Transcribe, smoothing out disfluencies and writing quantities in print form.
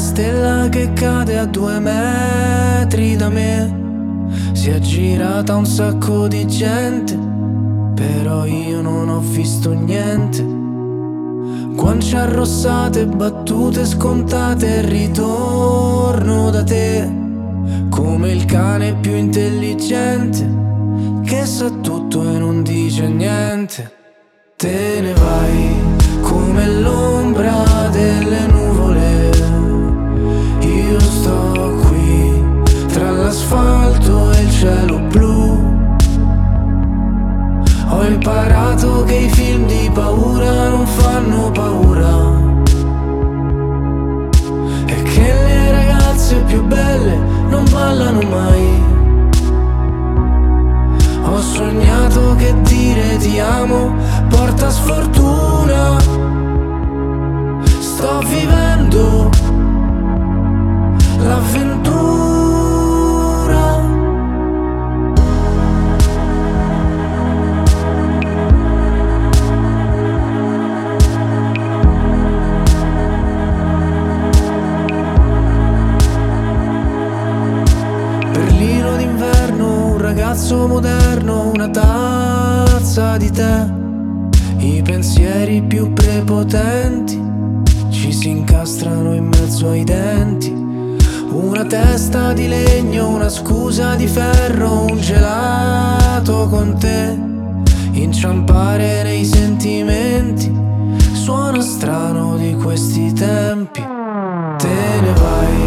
stella che cade a 2 metri da me. Si è girata un sacco di gente, però io non ho visto niente. Guance arrossate, battute scontate, ritorno da te, come il cane più intelligente che sa tutto e non dice niente. Te ne vai come l'ombra delle nuvole, io sto qui tra l'asfalto e il cielo blu. Ho imparato che i film di paura non fanno paura e che le ragazze più belle non ballano mai. Ho sognato che dire ti amo porta sfortuna. Sto vivendo l'avventura. Berlino d'inverno, un ragazzo moderno, una tazza di tè. I pensieri più prepotenti ci si incastrano in mezzo ai denti. Una testa di legno, una scusa di ferro, un gelato con te. Inciampare nei sentimenti suona strano di questi tempi. Te ne vai